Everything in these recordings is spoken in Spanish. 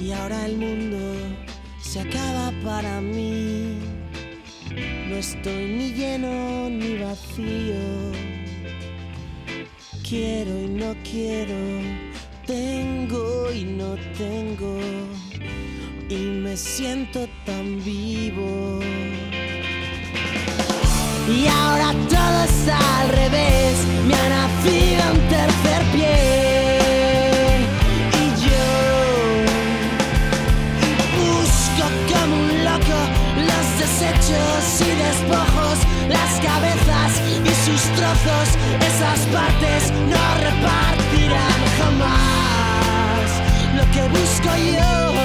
Y ahora el mundo se acaba para mí. No estoy ni lleno ni vacío. Quiero y no quiero, tengo y no tengo, y me siento tan vivo. Y ahora todo está al revés, me ha nacido un tercer pie. Y yo busco como un loco los desechos y despojos, las cabezas y sus trozos. Esas partes no repartirán jamás lo que busco yo.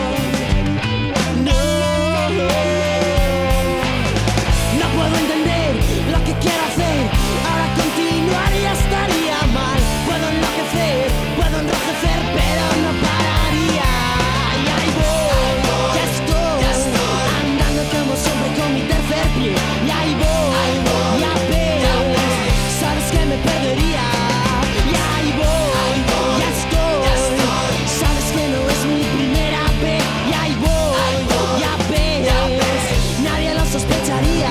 Quiero hacer, ahora continuar ya estaría mal. Puedo enloquecer, puedo enrojecer, pero no pararía. Y ahí voy, ya estoy andando como siempre con mi tercer pie. Y ahí voy, ya ves, sabes que me perdería. Y ahí voy, ya estoy, sabes que no es mi primera vez. Y ahí voy, ya ves, nadie lo sospecharía.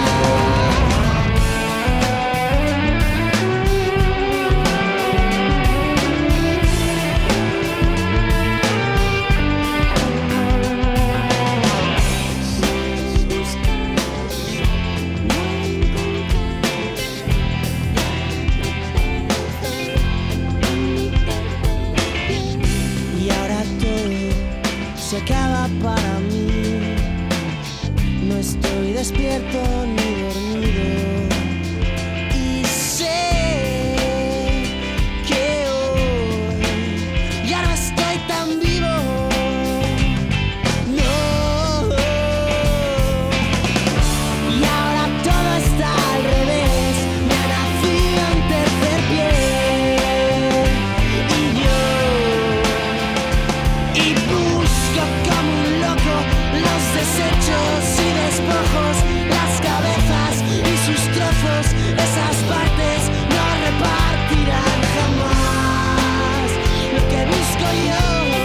Se acaba para mí, no estoy despierto ni dormido. Y sé que hoy ya no estoy tan vivo. No. Y ahora todo está al revés, me ha nacido un tercer pie. Y yo como un loco los desechos y despojos, las cabezas y sus trozos. Esas partes no repartirán jamás lo que busco yo.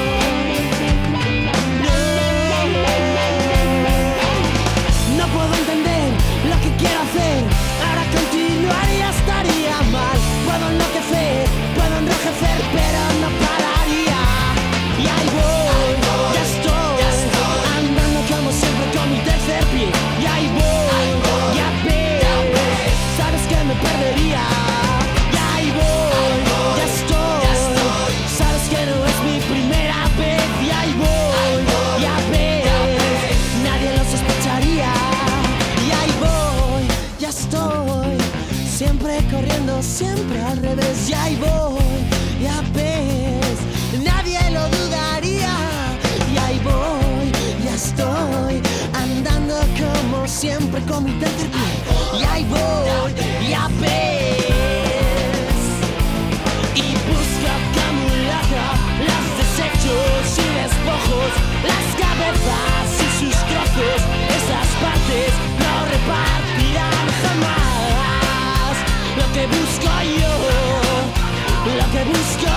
No puedo entender lo que quiero hacer, ahora continuar ya estaría mal. Puedo enloquecer, puedo enrojecer, pero no pararía. Y ahí voy, ya estoy andando como siempre con mi tercer pie. Y ahí voy, ya ves, sabes que me perdería. Y ahí voy, ya estoy, sabes que no es mi primera vez. Y ahí voy, ya ves, nadie lo sospecharía. Y ahí voy, ya estoy, siempre corriendo, siempre al revés. Y ahí voy, ya ves, nadie lo dudaría. Y ahí voy, ya estoy andando como siempre con mi tercer pie. Y ahí voy, ya ves, y busco como un loco los desechos y despojos, las cabezas y sus trozos. Esas partes no repartirán jamás lo que busco yo, lo que busco